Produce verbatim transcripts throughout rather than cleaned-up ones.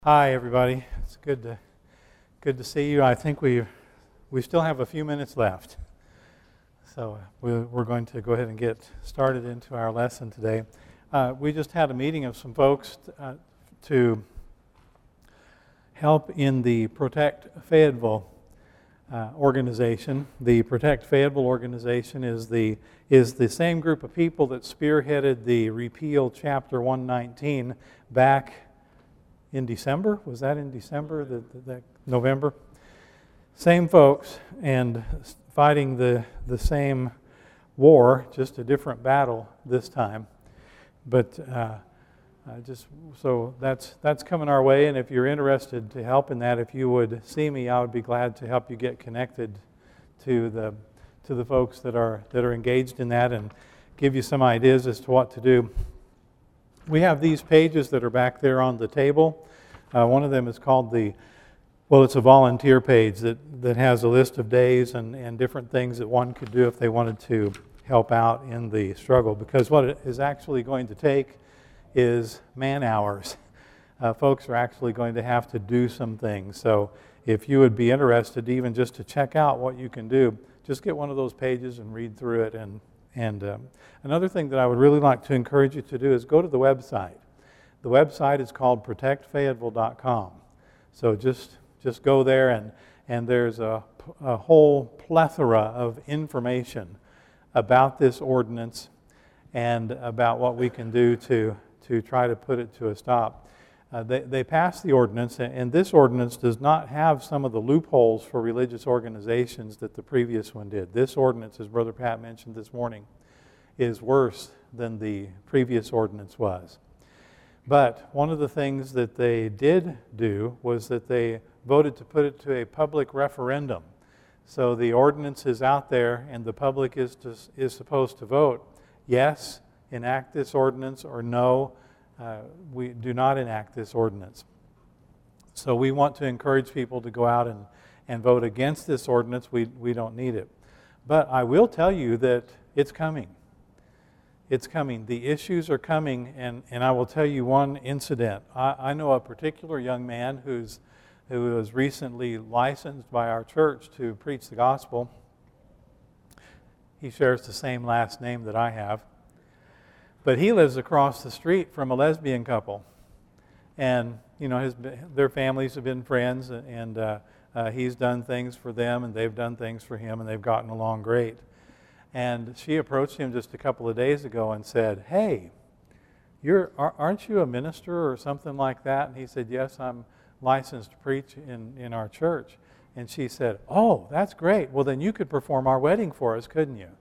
Hi, everybody. It's good to good to see you. I think we we still have a few minutes left, so we're, we're going to go ahead and get started into our lesson today. Uh, we just had a meeting of some folks uh, to help in the Protect Fayetteville uh, organization. The Protect Fayetteville organization is the is the same group of people that spearheaded the repeal Chapter one nineteen back in December. Was that in December? The, the, the November? Same folks and fighting the the same war, just a different battle this time. But uh, uh, just so that's that's coming our way. And if you're interested to help in that, if you would see me, I would be glad to help you get connected to the to the folks that are that are engaged in that and give you some ideas as to what to do. We have these pages that are back there on the table. Uh, one of them is called the, well, it's a volunteer page that, that has a list of days and, and different things that one could do if they wanted to help out in the struggle. Because what it is actually going to take is man hours. Uh, folks are actually going to have to do some things. So if you would be interested even just to check out what you can do, just get one of those pages and read through it. And And um, another thing that I would really like to encourage you to do is go to the website. The website is called protect fayetteville dot com. So just just go there, and, and there's a, a whole plethora of information about this ordinance and about what we can do to, to try to put it to a stop. Uh, they, they passed the ordinance, and this ordinance does not have some of the loopholes for religious organizations that the previous one did. This ordinance, as Brother Pat mentioned this morning, is worse than the previous ordinance was. But one of the things that they did do was that they voted to put it to a public referendum. So the ordinance is out there, and the public is to, is supposed to vote, yes, enact this ordinance, or no, Uh, we do not enact this ordinance. So we want to encourage people to go out and, and vote against this ordinance. We, we don't need it. But I will tell you that it's coming. It's coming. The issues are coming, and, and I will tell you one incident. I, I know a particular young man who's, who was recently licensed by our church to preach the gospel. He shares the same last name that I have. But he lives across the street from a lesbian couple, and you know his their families have been friends, and uh, uh, he's done things for them, and they've done things for him, and they've gotten along great. And she approached him just a couple of days ago and said, "Hey, you're aren't you a minister or something like that?" And he said, "Yes, I'm licensed to preach in in our church." And she said, "Oh, that's great. Well, then you could perform our wedding for us, couldn't you?"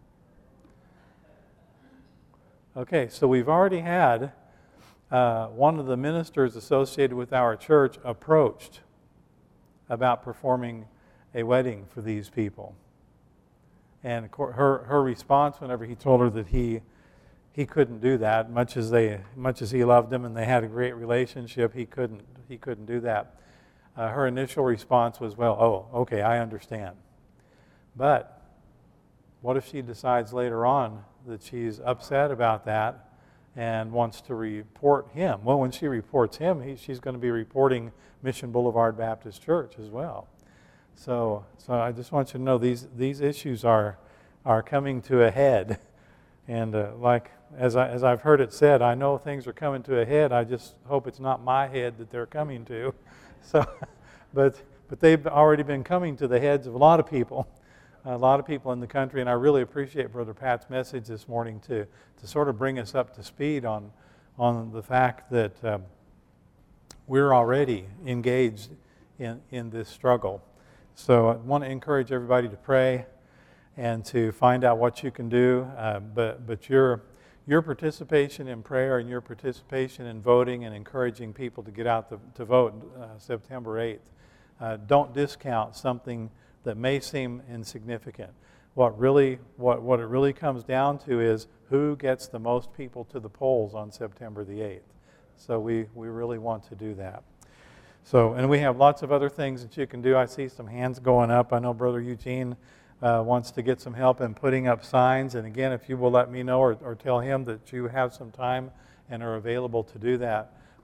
Okay, so we've already had uh, one of the ministers associated with our church approached about performing a wedding for these people. And of course, her her response whenever he told her that he he couldn't do that, much as they much as he loved them and they had a great relationship, he couldn't he couldn't do that. Uh, her initial response was, "Well, oh, okay, I understand." But what if she decides later on that she's upset about that and wants to report him? Well, when she reports him, he, she's going to be reporting Mission Boulevard Baptist Church as well. So, so I just want you to know these these issues are are coming to a head, and uh, like as I as I've heard it said, I know things are coming to a head. I just hope it's not my head that they're coming to. So, but but they've already been coming to the heads of a lot of people. A lot of people in the country, and I really appreciate Brother Pat's message this morning to to sort of bring us up to speed on on the fact that um, we're already engaged in, in this struggle. So I want to encourage everybody to pray and to find out what you can do. Uh, but but your your participation in prayer and your participation in voting and encouraging people to get out to, to vote uh, September eighth, uh, don't discount something that may seem insignificant. What really, what, what it really comes down to is who gets the most people to the polls on September the eighth. So we, we really want to do that. So, and we have lots of other things that you can do. I see some hands going up. I know Brother Eugene uh, wants to get some help in putting up signs. And again, if you will let me know or, or tell him that you have some time and are available to do that,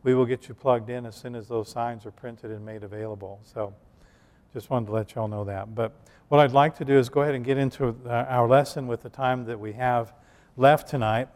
we will get you plugged in as soon as those signs are printed and made available. So just wanted to let you all know that. But what I'd like to do is go ahead and get into our lesson with the time that we have left tonight.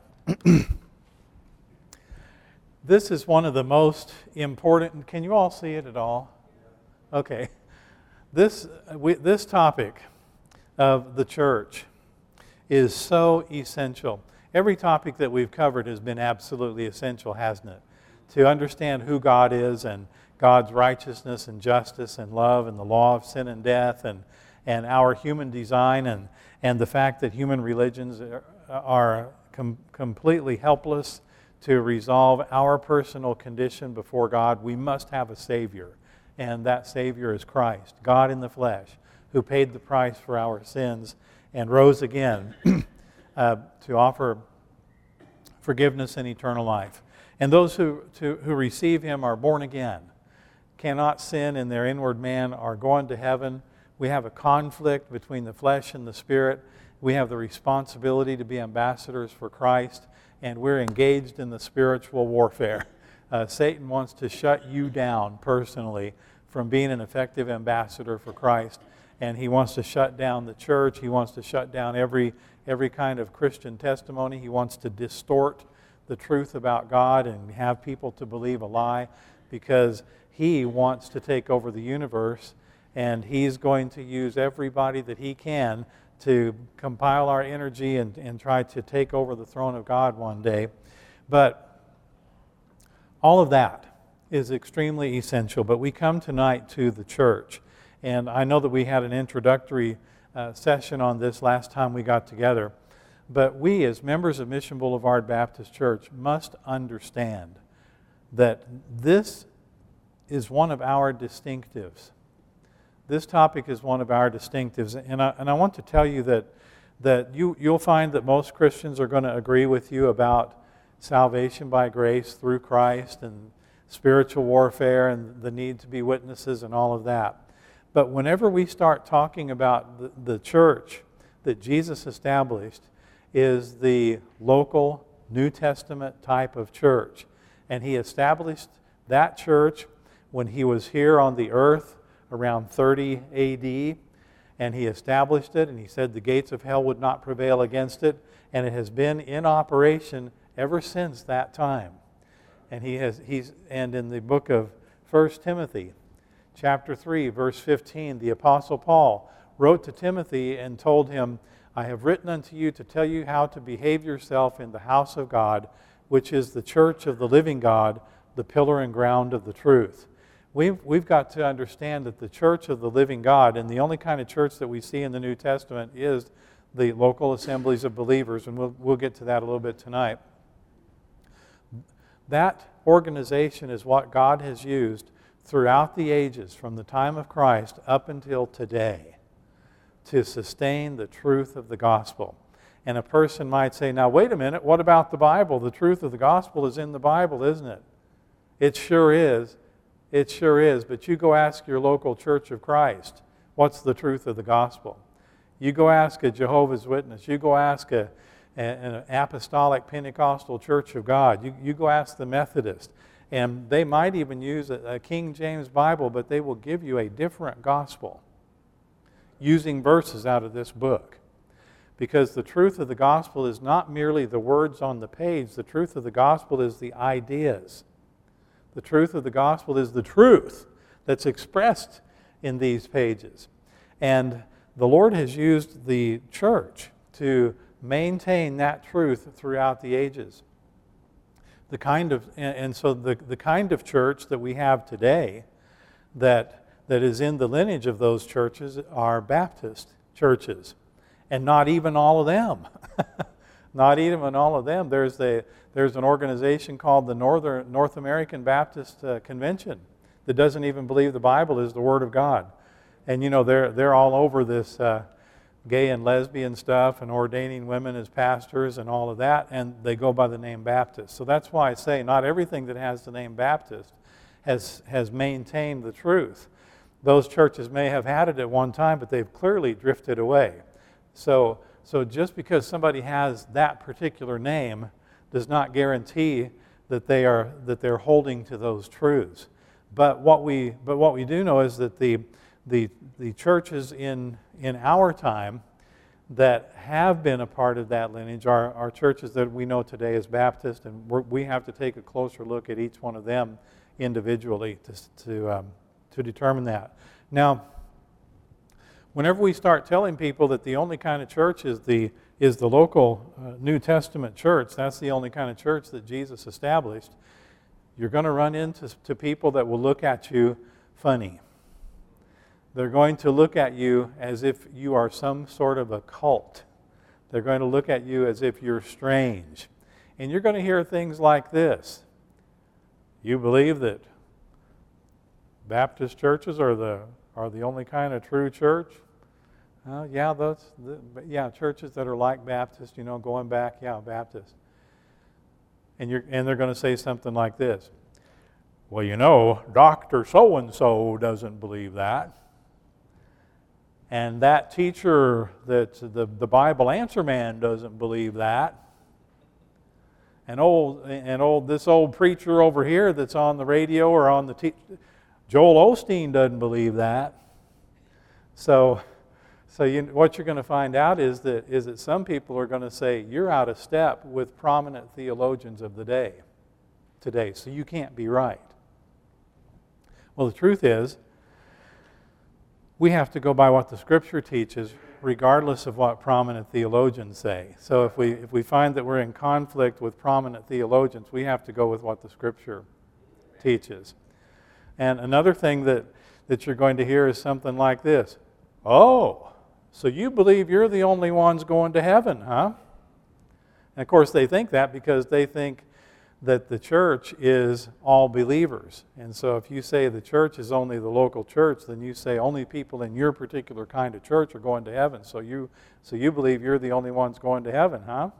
This is one of the most important. Can you all see it at all? Okay. This, we, this topic of the church is so essential. Every topic that we've covered has been absolutely essential, hasn't it? To understand who God is and God's righteousness and justice and love and the law of sin and death and, and our human design and, and the fact that human religions are, are com- completely helpless to resolve our personal condition before God. We must have a Savior, and that Savior is Christ, God in the flesh, who paid the price for our sins and rose again uh, to offer forgiveness and eternal life. And those who, to, who receive Him are born again, cannot sin in their inward man, are going to heaven. We have a conflict between the flesh and the spirit. We have the responsibility to be ambassadors for Christ, and we're engaged in the spiritual warfare. Uh, Satan wants to shut you down personally from being an effective ambassador for Christ, and he wants to shut down the church. He wants to shut down every every kind of Christian testimony. He wants to distort the truth about God and have people to believe a lie, because he wants to take over the universe, and he's going to use everybody that he can to compile our energy and, and try to take over the throne of God one day. But all of that is extremely essential. But we come tonight to the church. And I know that we had an introductory uh, session on this last time we got together. But we, as members of Mission Boulevard Baptist Church, must understand that this is one of our distinctives. This topic is one of our distinctives, and I, and I want to tell you that, that you, you'll find that most Christians are going to agree with you about salvation by grace through Christ and spiritual warfare and the need to be witnesses and all of that. But whenever we start talking about the, the church that Jesus established is the local New Testament type of church, and He established that church when He was here on the earth around thirty A D, and He established it, and He said the gates of hell would not prevail against it, and it has been in operation ever since that time. And he has he's and in the book of First Timothy, chapter three, verse fifteen, the Apostle Paul wrote to Timothy and told him, I have written unto you to tell you how to behave yourself in the house of God, which is the church of the living God, the pillar and ground of the truth. We've, we've got to understand that the church of the living God, and the only kind of church that we see in the New Testament is the local assemblies of believers, and we'll, we'll get to that a little bit tonight. That organization is what God has used throughout the ages, from the time of Christ up until today, to sustain the truth of the gospel. And a person might say, now wait a minute, what about the Bible? The truth of the gospel is in the Bible, isn't it? It sure is. It sure is, but you go ask your local Church of Christ, what's the truth of the gospel? You go ask a Jehovah's Witness. You go ask a, a, an apostolic Pentecostal Church of God. You, you go ask the Methodist. And they might even use a, a King James Bible, but they will give you a different gospel using verses out of this book. Because the truth of the gospel is not merely the words on the page. The truth of the gospel is the ideas. The truth of the gospel is the truth that's expressed in these pages. And the Lord has used the church to maintain that truth throughout the ages. The kind of, and so the, the kind of church that we have today that, that is in the lineage of those churches are Baptist churches. And not even all of them. Not even all of them. There's the There's an organization called the Northern North American Baptist uh, Convention that doesn't even believe the Bible is the Word of God. And you know, they're they're all over this uh, gay and lesbian stuff and ordaining women as pastors and all of that, and they go by the name Baptist. So that's why I say not everything that has the name Baptist has has maintained the truth. Those churches may have had it at one time, but they've clearly drifted away. So so just because somebody has that particular name does not guarantee that they are that they're holding to those truths. But what we but what we do know is that the the the churches in in our time that have been a part of that lineage are, are churches that we know today as Baptist, and we're, we have to take a closer look at each one of them individually to to um, to determine that. Now, whenever we start telling people that the only kind of church is the is the local uh, New Testament church, that's the only kind of church that Jesus established, you're going to run into to people that will look at you funny. They're going to look at you as if you are some sort of a cult. They're going to look at you as if you're strange. And you're going to hear things like this. You believe that Baptist churches are the are the only kind of true church? Uh, yeah, those the, yeah, churches that are like Baptist, you know, going back, yeah, Baptist. And you're and they're going to say something like this. Well, you know, Doctor So-and-so doesn't believe that. And that teacher, that the, the Bible answer man doesn't believe that. And old, and old this old preacher over here that's on the radio or on the t- Joel Osteen doesn't believe that. So, so you, what you're going to find out is that is that some people are going to say you're out of step with prominent theologians of the day, today. So you can't be right. Well, the truth is, we have to go by what the Scripture teaches, regardless of what prominent theologians say. So if we if we find that we're in conflict with prominent theologians, we have to go with what the Scripture teaches. And another thing that, that you're going to hear is something like this. Oh, so you believe you're the only ones going to heaven, huh? And of course they think that because they think that the church is all believers. And so if you say the church is only the local church, then you say only people in your particular kind of church are going to heaven. So you so you believe you're the only ones going to heaven, huh?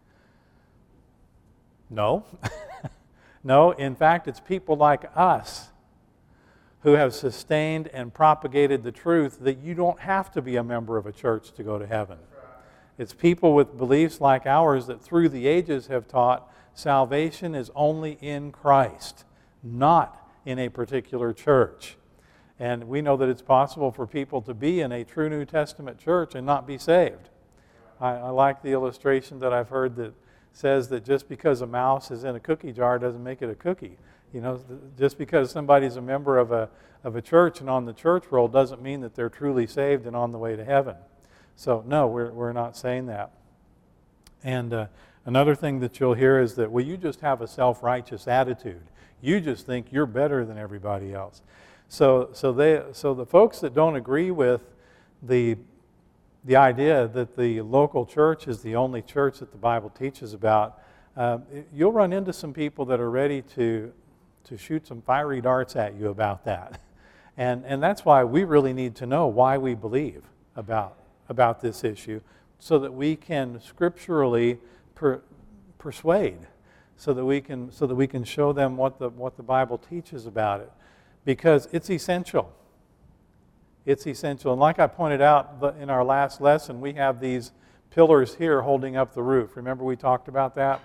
No. No, in fact, it's people like us who have sustained and propagated the truth that you don't have to be a member of a church to go to heaven. It's people with beliefs like ours that through the ages have taught salvation is only in Christ, not in a particular church. And we know that it's possible for people to be in a true New Testament church and not be saved. I, I like the illustration that I've heard that says that just because a mouse is in a cookie jar doesn't make it a cookie. You know, just because somebody's a member of a of a church and on the church roll doesn't mean that they're truly saved and on the way to heaven. So no, we're we're not saying that. And uh, another thing that you'll hear is that, well, you just have a self-righteous attitude. You just think you're better than everybody else. So so they so the folks that don't agree with the the idea that the local church is the only church that the Bible teaches about, uh, you'll run into some people that are ready to to shoot some fiery darts at you about that. And and that's why we really need to know why we believe about about this issue, so that we can scripturally per, persuade, so that we can so that we can show them what the what the Bible teaches about it, because it's essential. It's essential. And like I pointed out in our last lesson, we have these pillars here holding up the roof. Remember we talked about that?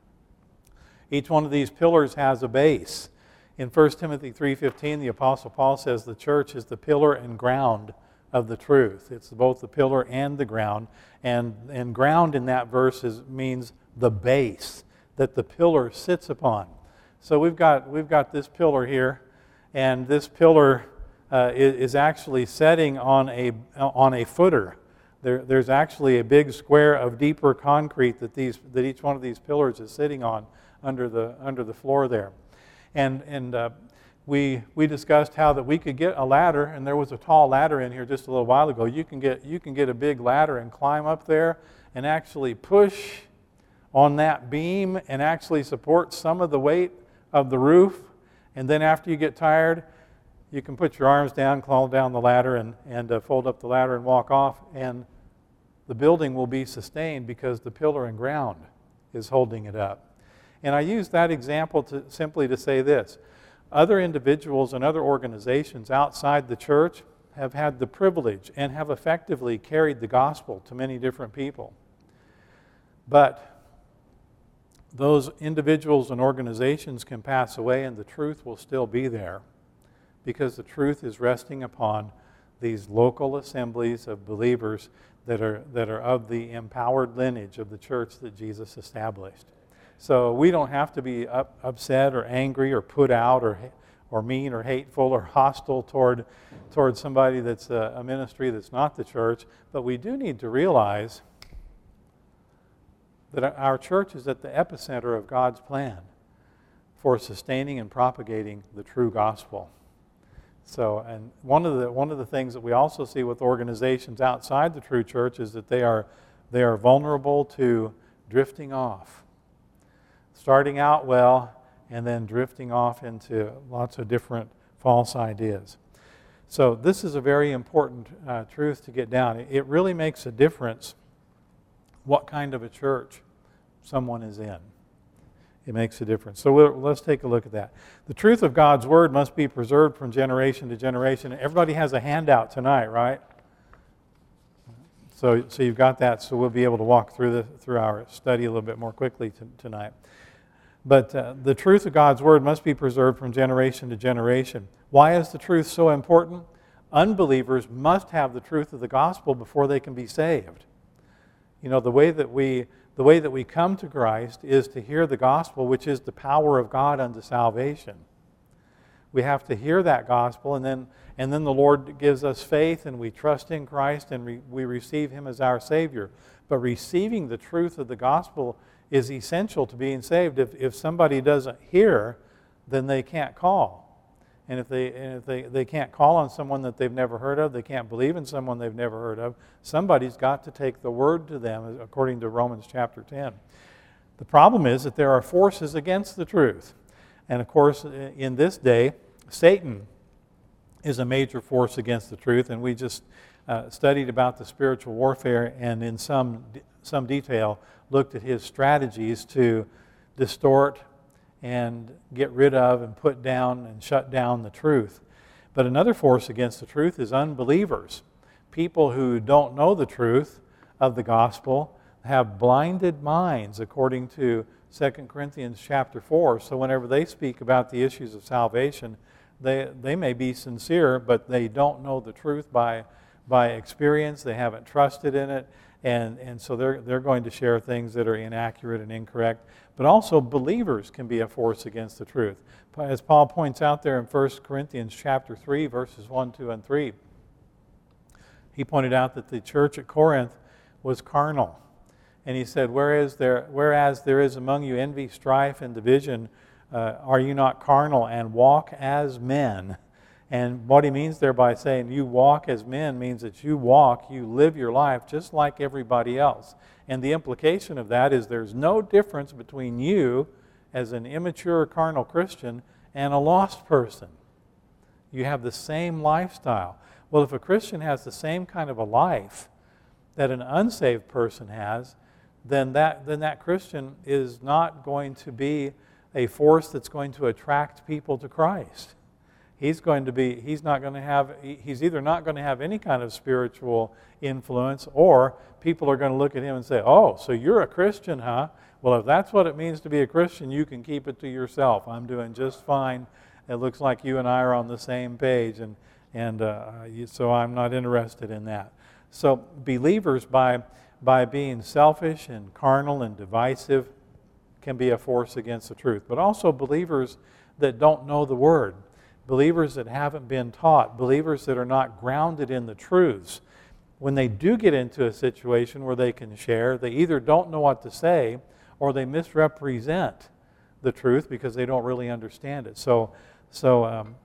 Each one of these pillars has a base. In First Timothy three fifteen, the Apostle Paul says the church is the pillar and ground of the truth. It's both the pillar and the ground. And, and ground in that verse is, means the base that the pillar sits upon. So we've got, we've got this pillar here, and this pillar uh, is, is actually setting on a, on a footer. There, there's actually a big square of deeper concrete that, these, that each one of these pillars is sitting on under the, under the floor there. And, and uh, we, we discussed how that we could get a ladder, and there was a tall ladder in here just a little while ago. You can get, you can get a big ladder and climb up there and actually push on that beam and actually support some of the weight of the roof. And then after you get tired, you can put your arms down, climb down the ladder, and, and uh, fold up the ladder and walk off. And the building will be sustained because the pillar and ground is holding it up. And I use that example to simply to say this. Other individuals and other organizations outside the church have had the privilege and have effectively carried the gospel to many different people. But those individuals and organizations can pass away and the truth will still be there, because the truth is resting upon these local assemblies of believers that are that are of the empowered lineage of the church that Jesus established. So we don't have to be up, upset or angry or put out or or mean or hateful or hostile toward toward somebody that's a, a ministry that's not the church, but we do need to realize that our church is at the epicenter of God's plan for sustaining and propagating the true gospel. So, and one of the one of the things that we also see with organizations outside the true church is that they are they are vulnerable to drifting off, starting out well and then drifting off into lots of different false ideas. So this is a very important uh, truth to get down. It really makes a difference what kind of a church someone is in. It makes a difference. So we'll, let's take a look at that. The truth of God's Word must be preserved from generation to generation. Everybody has a handout tonight, right? So, so you've got that, so we'll be able to walk through the, through our study a little bit more quickly t- tonight. But uh, the truth of God's Word must be preserved from generation to generation. Why is the truth so important? Unbelievers must have the truth of the gospel before they can be saved. You know, the way that we the way that we come to Christ is to hear the gospel, which is the power of God unto salvation. We have to hear that gospel, and then and then the Lord gives us faith, and we trust in Christ, and we, we receive Him as our Savior. But receiving the truth of the gospel is essential to being saved. If if somebody doesn't hear, then they can't call. And if they and if they, they can't call on someone that they've never heard of, they can't believe in someone they've never heard of, somebody's got to take the word to them, according to Romans chapter ten. The problem is that there are forces against the truth. And of course, in this day, Satan is a major force against the truth, and we just uh, studied about the spiritual warfare and in some some detail looked at his strategies to distort and get rid of and put down and shut down the truth. But another force against the truth is unbelievers. People who don't know the truth of the gospel have blinded minds, according to Second Corinthians chapter four. So whenever they speak about the issues of salvation, they they may be sincere, but they don't know the truth by by experience. They haven't trusted in it, and, and so they're they're going to share things that are inaccurate and incorrect. But also believers can be a force against the truth. As Paul points out there in First Corinthians chapter three, verses one, two, and three, he pointed out that the church at Corinth was carnal. And he said, whereas there, whereas there is among you envy, strife, and division, uh, are you not carnal and walk as men? And what he means there by saying you walk as men means that you walk, you live your life just like everybody else. And the implication of that is there's no difference between you as an immature carnal Christian and a lost person. You have the same lifestyle. Well, if a Christian has the same kind of a life that an unsaved person has, then that then that Christian is not going to be a force that's going to attract people to Christ. He's going to be, he's not going to have, he's either not going to have any kind of spiritual influence, or people are going to look at him and say, oh, so you're a Christian, huh? Well, if that's what it means to be a Christian, you can keep it to yourself. I'm doing just fine. It looks like you and I are on the same page, and, and uh, so I'm not interested in that. So believers, by, by being selfish and carnal and divisive, can be a force against the truth. But also believers that don't know the Word. Believers that haven't been taught, believers that are not grounded in the truths. When they do get into a situation where they can share, they either don't know what to say or they misrepresent the truth because they don't really understand it. So, so um,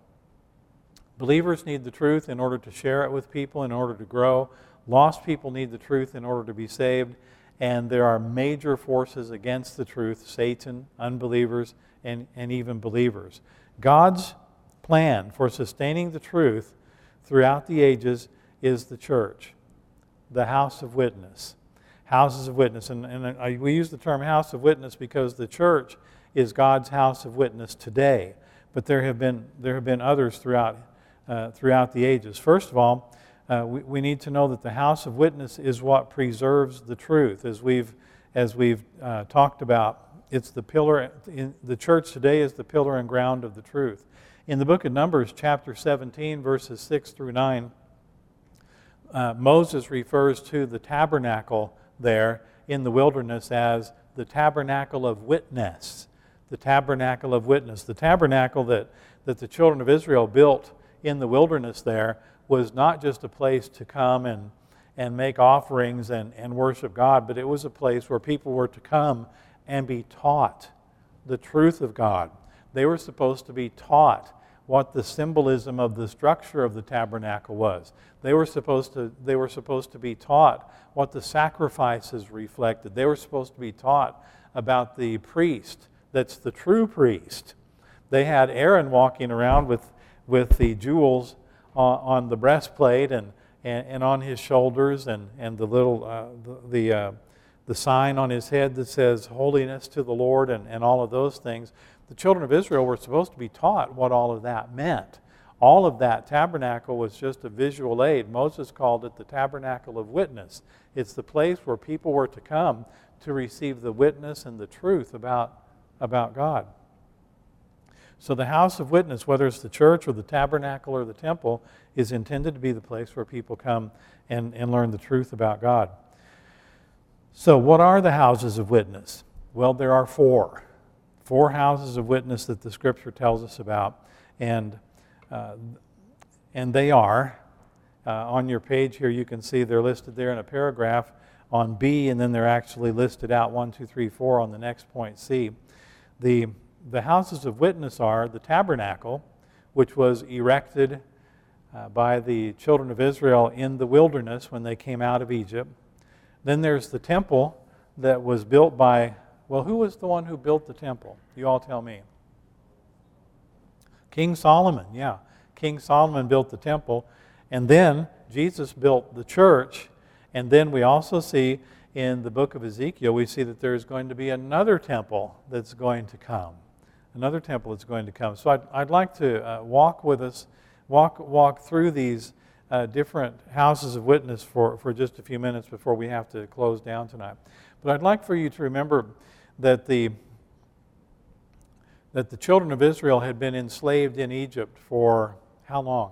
believers need the truth in order to share it with people, in order to grow. Lost people need the truth in order to be saved. And there are major forces against the truth: Satan, unbelievers, and, and even believers. God's plan for sustaining the truth throughout the ages is the church, the house of witness. Houses of witness. And, and I, we use the term house of witness because the church is God's house of witness today. But there have been there have been others throughout uh, throughout the ages. First of all, uh, we, we need to know that the house of witness is what preserves the truth, as we've as we've uh, talked about it's the pillar, in, the church today is the pillar and ground of the truth. In the book of Numbers, chapter seventeen, verses six through nine, uh, Moses refers to the tabernacle there in the wilderness as the tabernacle of witness. The tabernacle of witness. The tabernacle that, that the children of Israel built in the wilderness there was not just a place to come and, and make offerings and, and worship God, but it was a place where people were to come and be taught the truth of God. They were supposed to be taught what the symbolism of the structure of the tabernacle was. They were supposed to, they were supposed to be taught what the sacrifices reflected. They were supposed to be taught about the priest that's the true priest. They had Aaron walking around with, with the jewels on, on the breastplate and, and, and on his shoulders, and, and the little uh, the the, uh, the sign on his head that says holiness to the Lord, and, and all of those things. The children of Israel were supposed to be taught what all of that meant. All of that tabernacle was just a visual aid. Moses called it the tabernacle of witness. It's the place where people were to come to receive the witness and the truth about, about God. So the house of witness, whether it's the church or the tabernacle or the temple, is intended to be the place where people come and, and learn the truth about God. So what are the houses of witness? Well, there are four. Four houses of witness that the Scripture tells us about. And, uh, and they are, uh, on your page here you can see they're listed there in a paragraph on B, and then they're actually listed out one, two, three, four on the next point, C. The, the houses of witness are the tabernacle, which was erected uh, by the children of Israel in the wilderness when they came out of Egypt. Then there's the temple that was built by, well, who was the one who built the temple? You all tell me. King Solomon, yeah. King Solomon built the temple. And then Jesus built the church. And then we also see in the book of Ezekiel, we see that there's going to be another temple that's going to come. Another temple that's going to come. So I'd, I'd like to uh, walk with us, walk, walk through these uh, different houses of witness for, for just a few minutes before we have to close down tonight. But I'd like for you to remember that the that the children of Israel had been enslaved in Egypt for how long?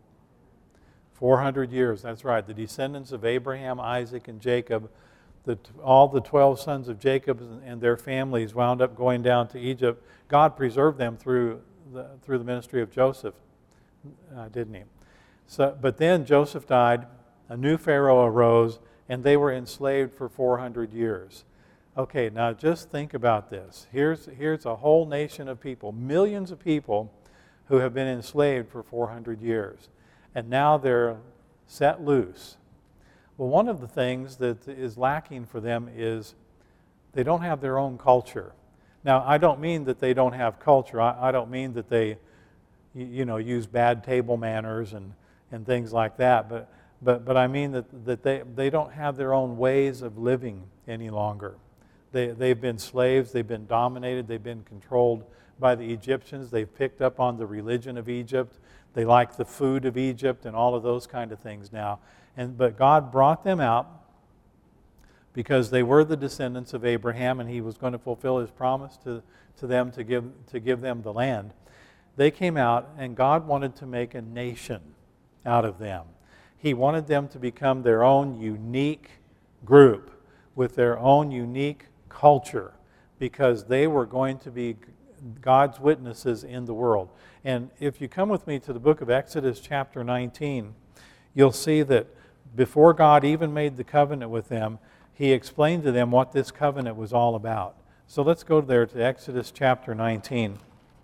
four hundred years, that's right. The descendants of Abraham, Isaac, and Jacob, the, all the twelve sons of Jacob and their families wound up going down to Egypt. God preserved them through the, through the ministry of Joseph, uh, didn't he? So, but then Joseph died, a new Pharaoh arose, and they were enslaved for four hundred years. Okay, now just think about this. Here's, here's a whole nation of people, millions of people who have been enslaved for four hundred years. And now they're set loose. Well, one of the things that is lacking for them is they don't have their own culture. Now, I don't mean that they don't have culture. I, I don't mean that they, you, you know, use bad table manners and, and things like that. But, but, but I mean that, that they, they don't have their own ways of living any longer. They, they've been slaves. They've been dominated. They've been controlled by the Egyptians. They've picked up on the religion of Egypt. They like the food of Egypt and all of those kind of things now. And, but God brought them out because they were the descendants of Abraham, and he was going to fulfill his promise to, to them to give, to give them the land. They came out, and God wanted to make a nation out of them. He wanted them to become their own unique group with their own unique culture, because they were going to be God's witnesses in the world. And if you come with me to the book of Exodus chapter nineteen, you'll see that before God even made the covenant with them, he explained to them what this covenant was all about. So let's go there to Exodus chapter nineteen.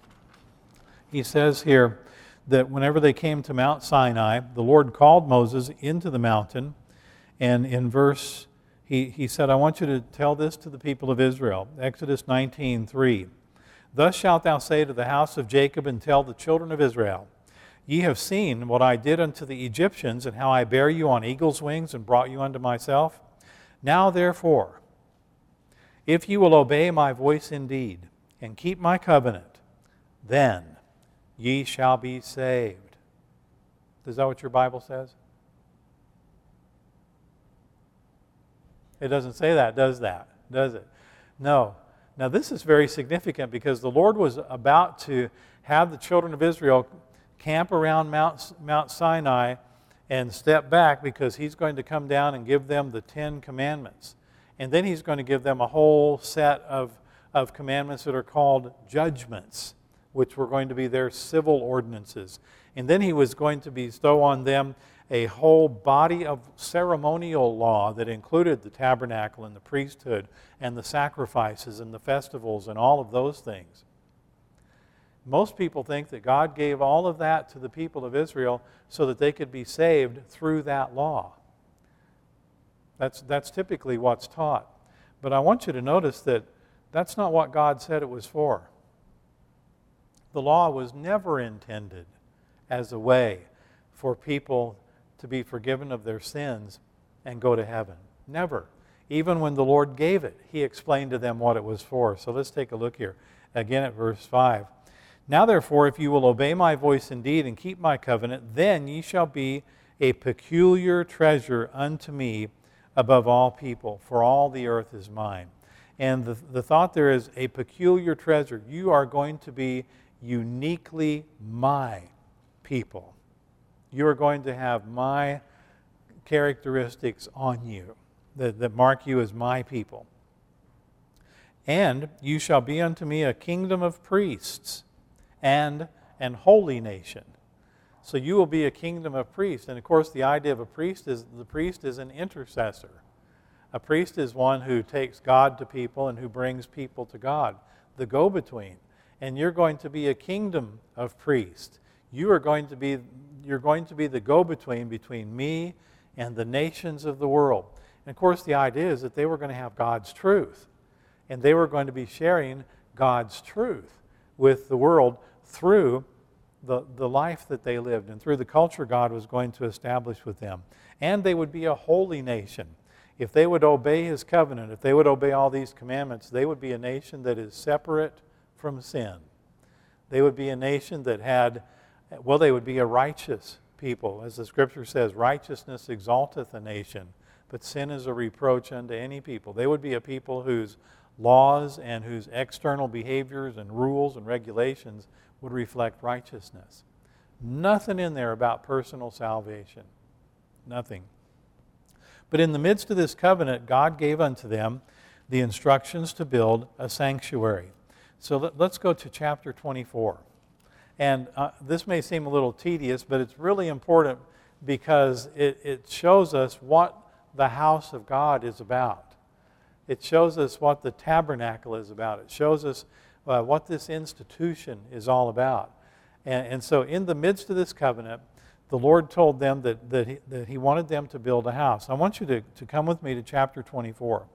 He says here that whenever they came to Mount Sinai, the Lord called Moses into the mountain, and in verse, he, he said, I want you to tell this to the people of Israel. Exodus nineteen three. Thus shalt thou say to the house of Jacob, and tell the children of Israel, Ye have seen what I did unto the Egyptians, and how I bare you on eagle's wings, and brought you unto myself. Now therefore, if you will obey my voice indeed, and keep my covenant, then ye shall be saved. Is that what your Bible says? It doesn't say that, does that? Does it? No. Now this is very significant because the Lord was about to have the children of Israel camp around Mount, Mount Sinai and step back because he's going to come down and give them the Ten Commandments. And then he's going to give them a whole set of, of commandments that are called judgments, which were going to be their civil ordinances. And then he was going to bestow on them a whole body of ceremonial law that included the tabernacle and the priesthood and the sacrifices and the festivals and all of those things. Most people think that God gave all of that to the people of Israel so that they could be saved through that law. That's, that's typically what's taught. But I want you to notice that that's not what God said it was for. The law was never intended as a way for people to be forgiven of their sins and go to heaven. Never. Even when the Lord gave it, he explained to them what it was for. So let's take a look here. Again at verse five. Now therefore, if you will obey my voice indeed and keep my covenant, then ye shall be a peculiar treasure unto me above all people, for all the earth is mine. And the, the thought there is a peculiar treasure. You are going to be uniquely my people. You are going to have my characteristics on you that, that mark you as my people. And you shall be unto me a kingdom of priests and an holy nation. So you will be a kingdom of priests. And of course the idea of a priest is the priest is an intercessor. A priest is one who takes God to people and who brings people to God, the go-between. And you're going to be a kingdom of priests. You are going to be you're going to be the go-between between me and the nations of the world. And of course the idea is that they were going to have God's truth. And they were going to be sharing God's truth with the world through the, the life that they lived and through the culture God was going to establish with them. And they would be a holy nation. If they would obey his covenant, if they would obey all these commandments, they would be a nation that is separate from sin. They would be a nation that had, well, they would be a righteous people. As the scripture says, righteousness exalteth a nation, but sin is a reproach unto any people. They would be a people whose laws and whose external behaviors and rules and regulations would reflect righteousness. Nothing in there about personal salvation. Nothing. But in the midst of this covenant, God gave unto them the instructions to build a sanctuary. So let, let's go to chapter twenty-four. And uh, this may seem a little tedious, but it's really important because it, it shows us what the house of God is about. It shows us what the tabernacle is about. It shows us uh, what this institution is all about. And, and so in the midst of this covenant, the Lord told them that, that, he, that he wanted them to build a house. I want you to, to come with me to chapter twenty-four.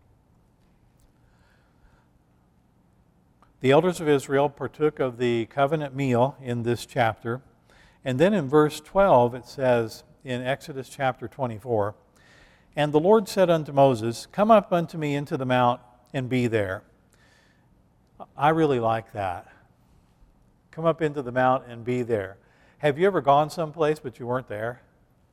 The elders of Israel partook of the covenant meal in this chapter. And then in verse twelve it says in Exodus chapter twenty-four, and the Lord said unto Moses, come up unto me into the mount and be there. I really like that. Come up into the mount and be there. Have you ever gone someplace but you weren't there?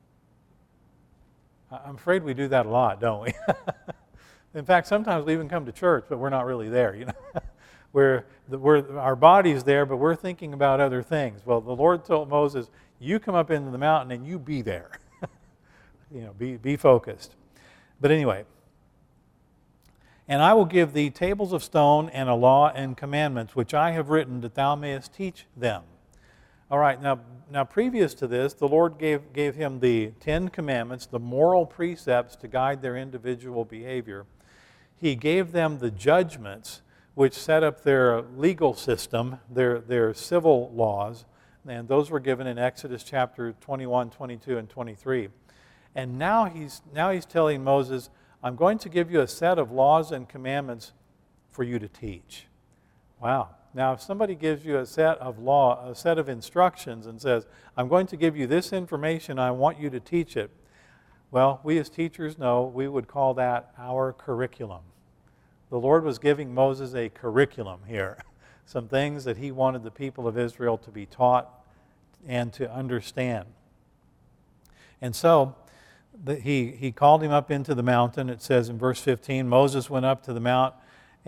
I'm afraid we do that a lot, don't we? In fact, sometimes we even come to church, but we're not really there, you know. We're, we're, our body's there, but we're thinking about other things. Well, the Lord told Moses, you come up into the mountain and you be there. You know, be, be focused. But anyway, and I will give thee tables of stone and a law and commandments, which I have written, that thou mayest teach them. All right, now, now previous to this, the Lord gave, gave him the Ten Commandments, the moral precepts to guide their individual behavior. He gave them the judgments, which set up their legal system, their, their civil laws, and those were given in Exodus chapter twenty-one, twenty-two, and twenty-three. And now he's, now he's telling Moses, I'm going to give you a set of laws and commandments for you to teach. Wow. Now, if somebody gives you a set of law, a set of instructions and says, I'm going to give you this information, I want you to teach it, well, we as teachers know we would call that our curriculum. The Lord was giving Moses a curriculum here, some things that he wanted the people of Israel to be taught and to understand. And so the, he, he called him up into the mountain. It says in verse fifteen, Moses went up to the mount, and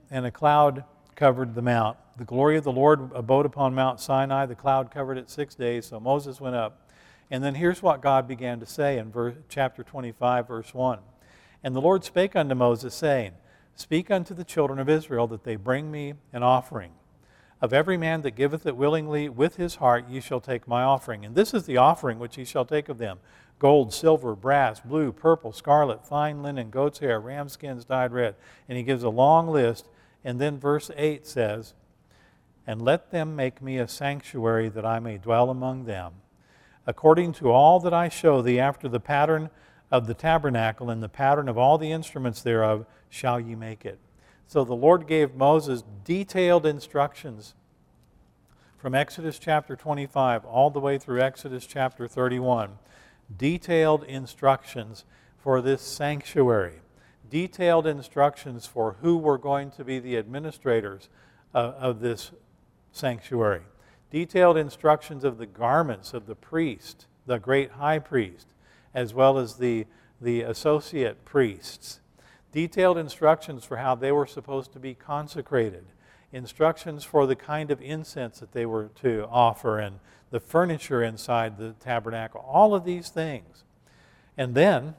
and a cloud covered the mount. The glory of the Lord abode upon Mount Sinai. The cloud covered it six days. So Moses went up. And then here's what God began to say in verse, chapter twenty-five, verse one. And the Lord spake unto Moses, saying, Speak unto the children of Israel that they bring me an offering. Of every man that giveth it willingly with his heart, ye shall take my offering. And this is the offering which ye shall take of them: gold, silver, brass, blue, purple, scarlet, fine linen, goat's hair, ram skins dyed red. And he gives a long list. And then verse eight says, And let them make me a sanctuary that I may dwell among them. According to all that I show thee, after the pattern of the tabernacle and the pattern of all the instruments thereof, shall ye make it. So the Lord gave Moses detailed instructions from Exodus chapter twenty-five all the way through Exodus chapter thirty-one. Detailed instructions for this sanctuary. Detailed instructions for who were going to be the administrators of, of this sanctuary. Detailed instructions of the garments of the priest, the great high priest, as well as the, the associate priests. Detailed instructions for how they were supposed to be consecrated. Instructions for the kind of incense that they were to offer and the furniture inside the tabernacle. All of these things. And then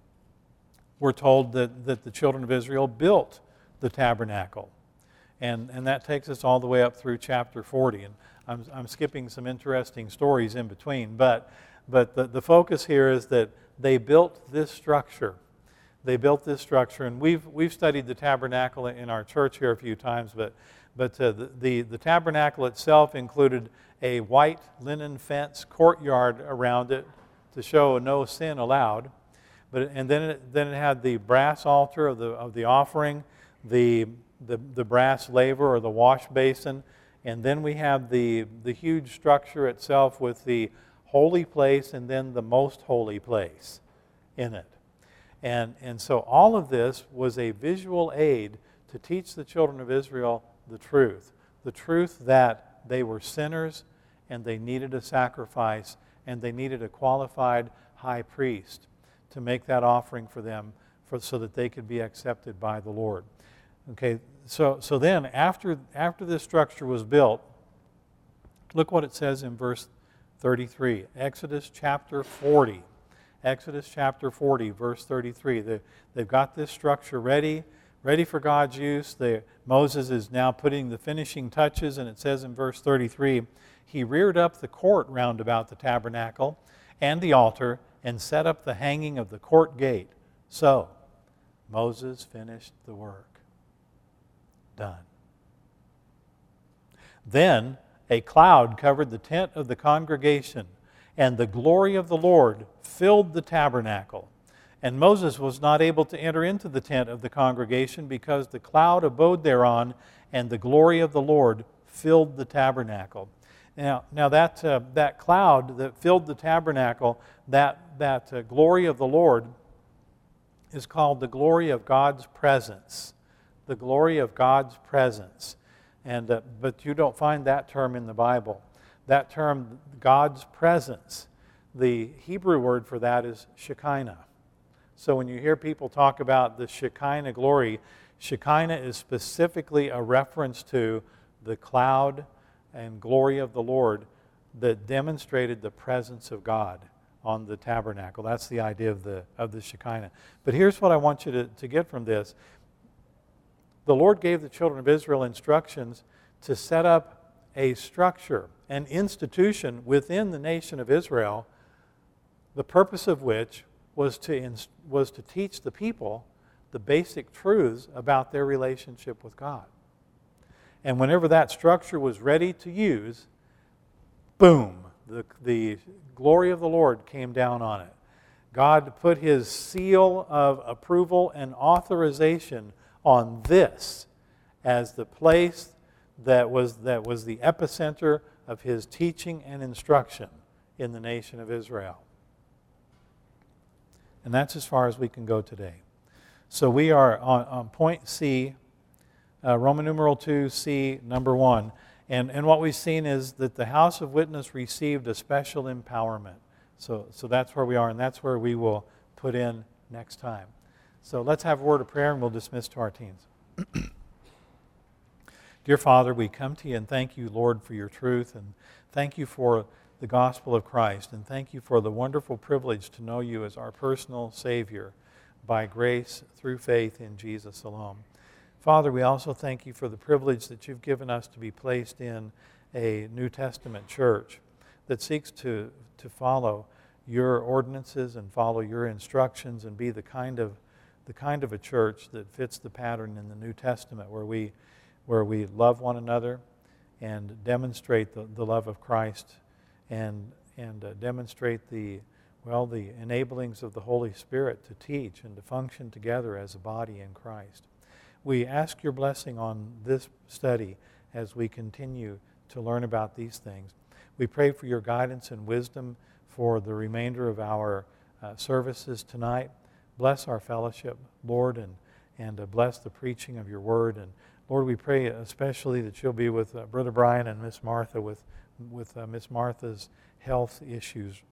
we're told that, that the children of Israel built the tabernacle. And, and that takes us all the way up through chapter forty. And I'm, I'm skipping some interesting stories in between. But, but the, the focus here is that they built this structure. They built this structure, and we've we've studied the tabernacle in our church here a few times, but but uh, the, the the tabernacle itself included a white linen fence courtyard around it to show no sin allowed. But and then it, then it had the brass altar of the of the offering, the the the brass laver or the wash basin, and then we have the the huge structure itself with the holy place and then the most holy place in it. And, and so all of this was a visual aid to teach the children of Israel the truth. The truth that they were sinners and they needed a sacrifice and they needed a qualified high priest to make that offering for them for, so that they could be accepted by the Lord. Okay, so, so then after, after this structure was built, look what it says in verse thirty-three, Exodus chapter forty. Exodus chapter forty, verse thirty-three. They, they've got this structure ready, ready for God's use. They, Moses is now putting the finishing touches, and it says in verse thirty-three, He reared up the court round about the tabernacle and the altar, and set up the hanging of the court gate. So, Moses finished the work. Done. Then a cloud covered the tent of the congregation, and the glory of the Lord filled the tabernacle. And Moses was not able to enter into the tent of the congregation because the cloud abode thereon, and the glory of the Lord filled the tabernacle. Now, now that, uh, that cloud that filled the tabernacle, that, that uh, glory of the Lord is called the glory of God's presence. The glory of God's presence. And, uh, but you don't find that term in the Bible. That term, God's presence, the Hebrew word for that is Shekinah. So when you hear people talk about the Shekinah glory, Shekinah is specifically a reference to the cloud and glory of the Lord that demonstrated the presence of God on the tabernacle. That's the idea of the, of the Shekinah. But here's what I want you to, to get from this. The Lord gave the children of Israel instructions to set up a structure, an institution within the nation of Israel, the purpose of which was to, was to teach the people the basic truths about their relationship with God. And whenever that structure was ready to use, boom, the, the glory of the Lord came down on it. God put His seal of approval and authorization on this as the place that was, that was the epicenter of His teaching and instruction in the nation of Israel. And that's as far as we can go today. So we are on, on point C, uh, Roman numeral two, C, number one. And, and what we've seen is that the house of witness received a special empowerment. So, so that's where we are, and that's where we will put in next time. So let's have a word of prayer, and we'll dismiss to our teens. Dear Father, we come to you and thank you, Lord, for your truth, and thank you for the gospel of Christ, and thank you for the wonderful privilege to know you as our personal Savior by grace through faith in Jesus alone. Father, we also thank you for the privilege that you've given us to be placed in a New Testament church that seeks to, to follow your ordinances and follow your instructions and be the kind of the kind of a church that fits the pattern in the New Testament, where we where we love one another and demonstrate the, the love of Christ and and uh, demonstrate the well the enablings of the Holy Spirit to teach and to function together as a body in Christ. We ask your blessing on this study as we continue to learn about these things. We pray for your guidance and wisdom for the remainder of our uh, services tonight. Bless our fellowship, Lord, and, and uh, bless the preaching of your word. And Lord, we pray especially that you'll be with uh, Brother Brian and Miss Martha with, with uh, Miss Martha's health issues